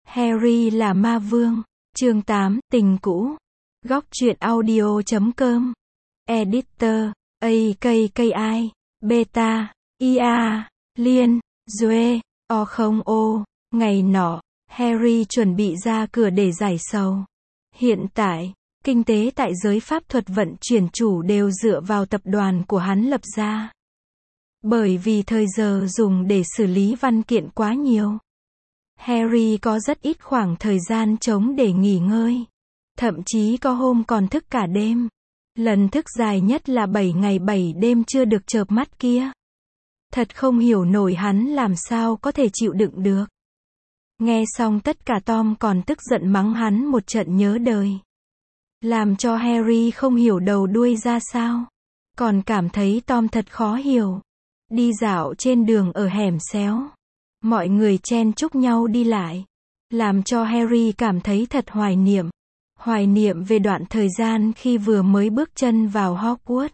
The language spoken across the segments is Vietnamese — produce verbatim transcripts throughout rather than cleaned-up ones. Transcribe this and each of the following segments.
Harry là ma vương. Chương tám, tình cũ. Góc truyện audio chấm com. Editor, a k k i, Beta, ia, Liên, Duê, o không o. Ngày nọ, Harry chuẩn bị ra cửa để giải sầu. Hiện tại, kinh tế tại giới pháp thuật vận chuyển chủ đều dựa vào tập đoàn của hắn lập ra. Bởi vì thời giờ dùng để xử lý văn kiện quá nhiều, Harry có rất ít khoảng thời gian trống để nghỉ ngơi. Thậm chí có hôm còn thức cả đêm. Lần thức dài nhất là bảy ngày bảy đêm chưa được chợp mắt kia. Thật không hiểu nổi hắn làm sao có thể chịu đựng được. Nghe xong tất cả Tom còn tức giận mắng hắn một trận nhớ đời. Làm cho Harry không hiểu đầu đuôi ra sao. Còn cảm thấy Tom thật khó hiểu. Đi dạo trên đường ở hẻm xéo. Mọi người chen chúc nhau đi lại. Làm cho Harry cảm thấy thật hoài niệm. Hoài niệm về đoạn thời gian khi vừa mới bước chân vào Hogwarts.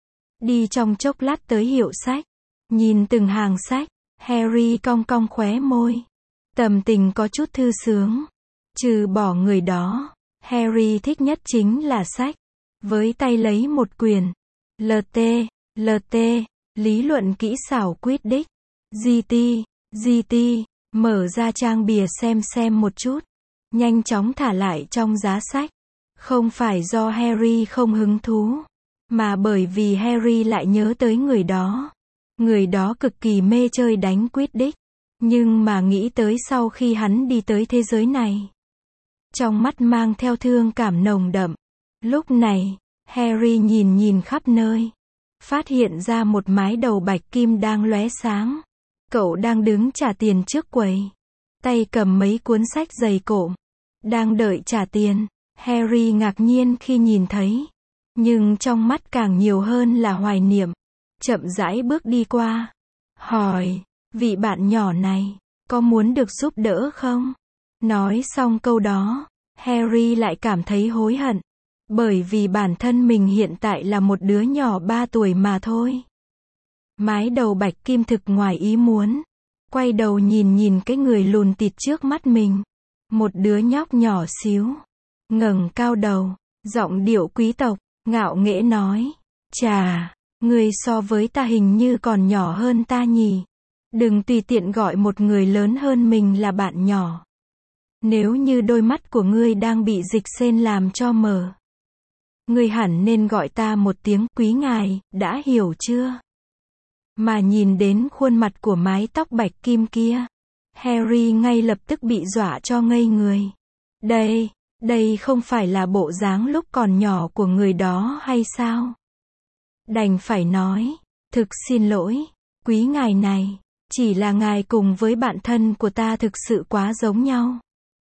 Đi trong chốc lát tới hiệu sách. Nhìn từng hàng sách, Harry cong cong khóe môi. Tâm tình có chút thư sướng. Trừ bỏ người đó, Harry thích nhất chính là sách. Với tay lấy một quyển. lờ tê, lờ tê, lý luận kỹ xảo Quidditch. giê tê, giê tê, mở ra trang bìa xem xem một chút. Nhanh chóng thả lại trong giá sách. Không phải do Harry không hứng thú, mà bởi vì Harry lại nhớ tới người đó. Người đó cực kỳ mê chơi đánh Quidditch. Nhưng mà nghĩ tới sau khi hắn đi tới thế giới này, trong mắt mang theo thương cảm nồng đậm. Lúc này, Harry nhìn nhìn khắp nơi. Phát hiện ra một mái đầu bạch kim đang lóe sáng. Cậu đang đứng trả tiền trước quầy. Tay cầm mấy cuốn sách dày cộm. Đang đợi trả tiền. Harry ngạc nhiên khi nhìn thấy. Nhưng trong mắt càng nhiều hơn là hoài niệm. Chậm rãi bước đi qua. Hỏi, vị bạn nhỏ này, có muốn được giúp đỡ không? Nói xong câu đó, Harry lại cảm thấy hối hận. Bởi vì bản thân mình hiện tại là một đứa nhỏ ba tuổi mà thôi. Mái đầu bạch kim thực ngoài ý muốn. Quay đầu nhìn nhìn cái người lùn tịt trước mắt mình. Một đứa nhóc nhỏ xíu. Ngẩng cao đầu, giọng điệu quý tộc, ngạo nghễ nói. Chà, người so với ta hình như còn nhỏ hơn ta nhỉ. Đừng tùy tiện gọi một người lớn hơn mình là bạn nhỏ. Nếu như đôi mắt của ngươi đang bị dịch sên làm cho mờ, ngươi hẳn nên gọi ta một tiếng quý ngài, đã hiểu chưa? Mà nhìn đến khuôn mặt của mái tóc bạch kim kia, Harry ngay lập tức bị dọa cho ngây người. Đây, đây không phải là bộ dáng lúc còn nhỏ của người đó hay sao? Đành phải nói, thực xin lỗi, quý ngài này, chỉ là ngài cùng với bạn thân của ta thực sự quá giống nhau.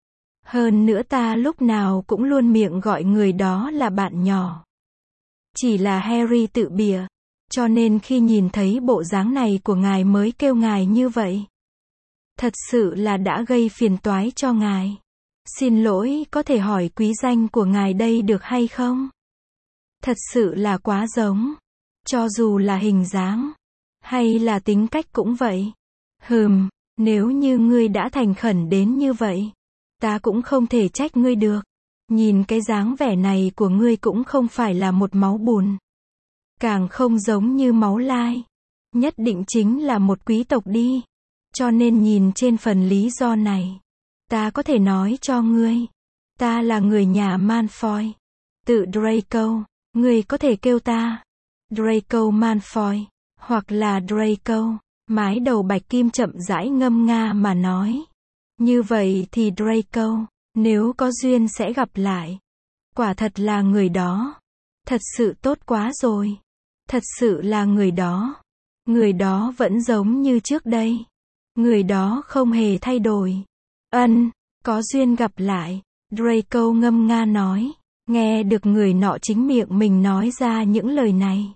Hơn nữa ta lúc nào cũng luôn miệng gọi người đó là bạn nhỏ. Chỉ là Harry tự bịa, cho nên khi nhìn thấy bộ dáng này của ngài mới kêu ngài như vậy. Thật sự là đã gây phiền toái cho ngài. Xin lỗi, có thể hỏi quý danh của ngài đây được hay không? Thật sự là quá giống. Cho dù là hình dáng, hay là tính cách cũng vậy. Hừm, nếu như ngươi đã thành khẩn đến như vậy, ta cũng không thể trách ngươi được. Nhìn cái dáng vẻ này của ngươi cũng không phải là một máu bùn. Càng không giống như máu lai. Nhất định chính là một quý tộc đi. Cho nên nhìn trên phần lý do này, ta có thể nói cho ngươi. Ta là người nhà Malfoy. Tự Draco, ngươi có thể kêu ta Draco Malfoy, hoặc là Draco. Mái đầu bạch kim chậm rãi ngâm nga mà nói. Như vậy thì Draco, nếu có duyên sẽ gặp lại. Quả thật là người đó. Thật sự tốt quá rồi. Thật sự là người đó. Người đó vẫn giống như trước đây. Người đó không hề thay đổi. Ân, có duyên gặp lại. Draco ngâm nga nói. Nghe được người nọ chính miệng mình nói ra những lời này,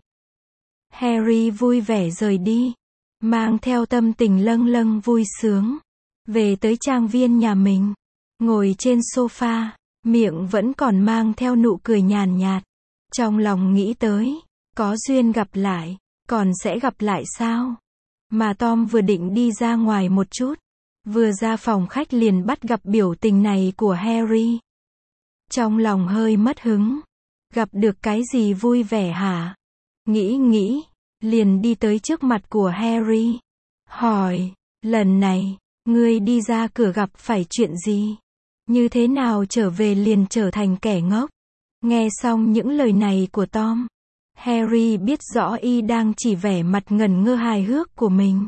Harry vui vẻ rời đi. Mang theo tâm tình lâng lâng vui sướng. Về tới trang viên nhà mình. Ngồi trên sofa. Miệng vẫn còn mang theo nụ cười nhàn nhạt. Trong lòng nghĩ tới. Có duyên gặp lại. Còn sẽ gặp lại sao? Mà Tom vừa định đi ra ngoài một chút. Vừa ra phòng khách liền bắt gặp biểu tình này của Harry. Trong lòng hơi mất hứng. Gặp được cái gì vui vẻ hả? Nghĩ nghĩ, liền đi tới trước mặt của Harry. Hỏi, lần này, ngươi đi ra cửa gặp phải chuyện gì? Như thế nào trở về liền trở thành kẻ ngốc? Nghe xong những lời này của Tom, Harry biết rõ y đang chỉ vẻ mặt ngần ngơ hài hước của mình.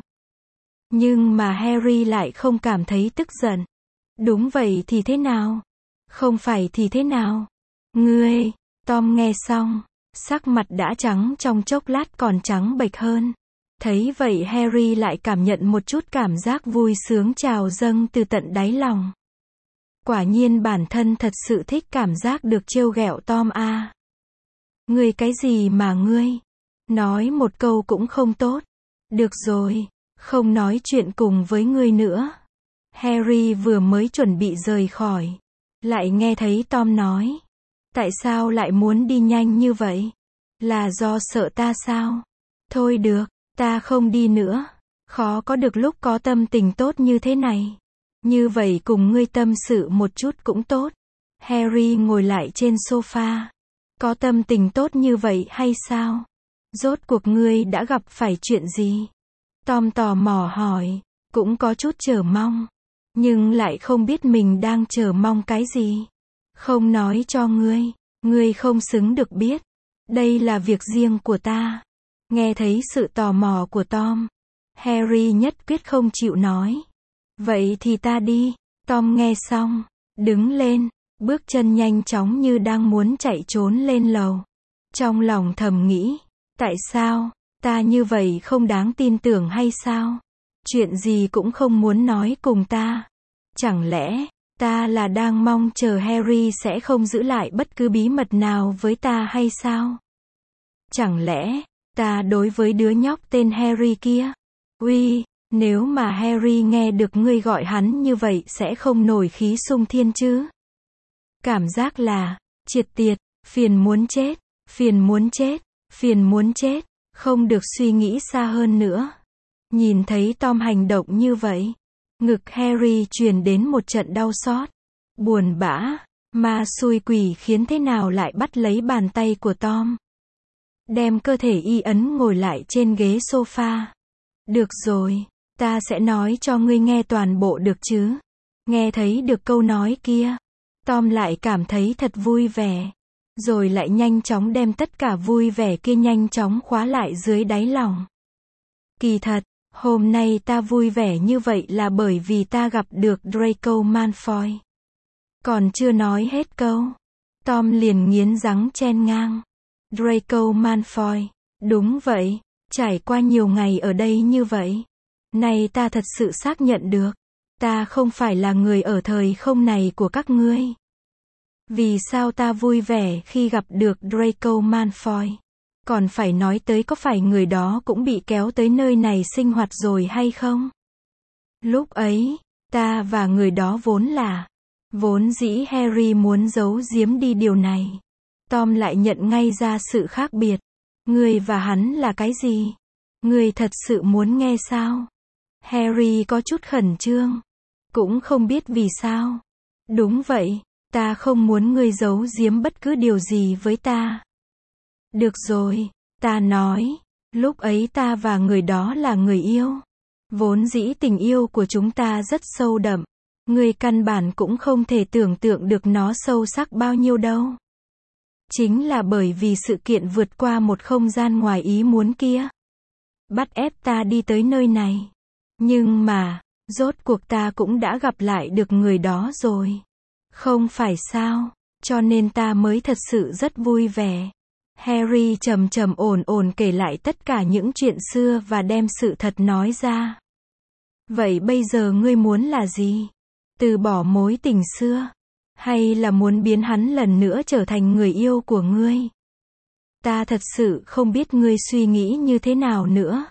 Nhưng mà Harry lại không cảm thấy tức giận. Đúng vậy thì thế nào? Không phải thì thế nào? Ngươi, Tom nghe xong, sắc mặt đã trắng trong chốc lát còn trắng bệch hơn. Thấy vậy Harry lại cảm nhận một chút cảm giác vui sướng trào dâng từ tận đáy lòng. Quả nhiên bản thân thật sự thích cảm giác được trêu ghẹo Tom a. Ngươi cái gì mà ngươi? Nói một câu cũng không tốt. Được rồi, không nói chuyện cùng với ngươi nữa. Harry vừa mới chuẩn bị rời khỏi, lại nghe thấy Tom nói. Tại sao lại muốn đi nhanh như vậy? Là do sợ ta sao? Thôi được, ta không đi nữa. Khó có được lúc có tâm tình tốt như thế này. Như vậy cùng ngươi tâm sự một chút cũng tốt. Harry ngồi lại trên sofa. Có tâm tình tốt như vậy hay sao? Rốt cuộc ngươi đã gặp phải chuyện gì? Tom tò mò hỏi, cũng có chút chờ mong. Nhưng lại không biết mình đang chờ mong cái gì. Không nói cho ngươi, ngươi không xứng được biết. Đây là việc riêng của ta. Nghe thấy sự tò mò của Tom, Harry nhất quyết không chịu nói. Vậy thì ta đi. Tom nghe xong, đứng lên, bước chân nhanh chóng như đang muốn chạy trốn lên lầu. Trong lòng thầm nghĩ, tại sao, ta như vậy không đáng tin tưởng hay sao? Chuyện gì cũng không muốn nói cùng ta. Chẳng lẽ, ta là đang mong chờ Harry sẽ không giữ lại bất cứ bí mật nào với ta hay sao? Chẳng lẽ, ta đối với đứa nhóc tên Harry kia? Uy, nếu mà Harry nghe được ngươi gọi hắn như vậy sẽ không nổi khí sung thiên chứ? Cảm giác là, triệt tiệt, phiền muốn chết, phiền muốn chết, phiền muốn chết, không được suy nghĩ xa hơn nữa. Nhìn thấy Tom hành động như vậy, ngực Harry truyền đến một trận đau xót. Buồn bã, ma xui quỷ khiến thế nào lại bắt lấy bàn tay của Tom. Đem cơ thể y ấn ngồi lại trên ghế sofa. Được rồi, ta sẽ nói cho ngươi nghe toàn bộ được chứ. Nghe thấy được câu nói kia, Tom lại cảm thấy thật vui vẻ. Rồi lại nhanh chóng đem tất cả vui vẻ kia nhanh chóng khóa lại dưới đáy lòng. Kỳ thật, hôm nay ta vui vẻ như vậy là bởi vì ta gặp được Draco Malfoy. Còn chưa nói hết câu, Tom liền nghiến răng chen ngang. Draco Malfoy, đúng vậy, trải qua nhiều ngày ở đây như vậy. Nay ta thật sự xác nhận được, ta không phải là người ở thời không này của các ngươi. Vì sao ta vui vẻ khi gặp được Draco Malfoy? Còn phải nói tới có phải người đó cũng bị kéo tới nơi này sinh hoạt rồi hay không? Lúc ấy, ta và người đó vốn là, vốn dĩ Harry muốn giấu giếm đi điều này. Tom lại nhận ngay ra sự khác biệt. Ngươi và hắn là cái gì? Ngươi thật sự muốn nghe sao? Harry có chút khẩn trương. Cũng không biết vì sao. Đúng vậy, ta không muốn ngươi giấu giếm bất cứ điều gì với ta. Được rồi, ta nói, lúc ấy ta và người đó là người yêu. Vốn dĩ tình yêu của chúng ta rất sâu đậm. Ngươi căn bản cũng không thể tưởng tượng được nó sâu sắc bao nhiêu đâu. Chính là bởi vì sự kiện vượt qua một không gian ngoài ý muốn kia. Bắt ép ta đi tới nơi này. Nhưng mà, rốt cuộc ta cũng đã gặp lại được người đó rồi. Không phải sao, cho nên ta mới thật sự rất vui vẻ. Harry trầm trầm ổn ổn kể lại tất cả những chuyện xưa và đem sự thật nói ra. Vậy bây giờ ngươi muốn là gì? Từ bỏ mối tình xưa? Hay là muốn biến hắn lần nữa trở thành người yêu của ngươi? Ta thật sự không biết ngươi suy nghĩ như thế nào nữa.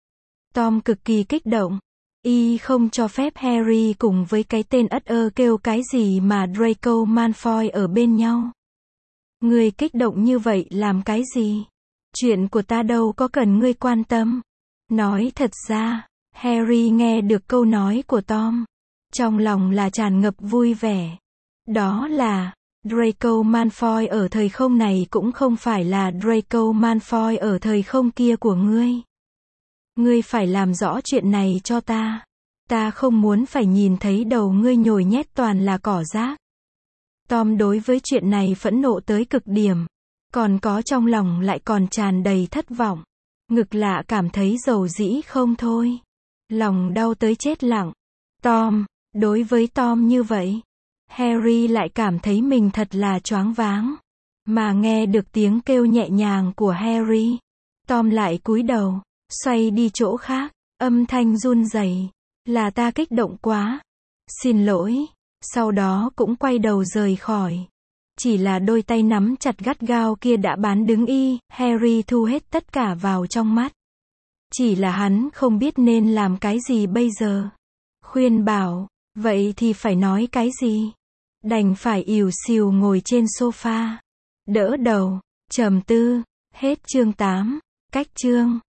Tom cực kỳ kích động. Y không cho phép Harry cùng với cái tên ất ơ kêu cái gì mà Draco Malfoy ở bên nhau. Ngươi kích động như vậy làm cái gì? Chuyện của ta đâu có cần ngươi quan tâm. Nói thật ra, Harry nghe được câu nói của Tom. Trong lòng là tràn ngập vui vẻ. Đó là, Draco Malfoy ở thời không này cũng không phải là Draco Malfoy ở thời không kia của ngươi. Ngươi phải làm rõ chuyện này cho ta. Ta không muốn phải nhìn thấy đầu ngươi nhồi nhét toàn là cỏ rác. Tom đối với chuyện này phẫn nộ tới cực điểm. Còn có trong lòng lại còn tràn đầy thất vọng. Ngực lạ cảm thấy dầu dĩ không thôi. Lòng đau tới chết lặng. Tom, đối với Tom như vậy, Harry lại cảm thấy mình thật là choáng váng. Mà nghe được tiếng kêu nhẹ nhàng của Harry, Tom lại cúi đầu, xoay đi chỗ khác, âm thanh run rẩy, là ta kích động quá. Xin lỗi. Sau đó cũng quay đầu rời khỏi. Chỉ là đôi tay nắm chặt gắt gao kia đã bán đứng y, Harry thu hết tất cả vào trong mắt. Chỉ là hắn không biết nên làm cái gì bây giờ. Khuyên bảo, vậy thì phải nói cái gì? Đành phải ỉu xìu ngồi trên sofa, đỡ đầu, trầm tư. Hết chương tám. Cách chương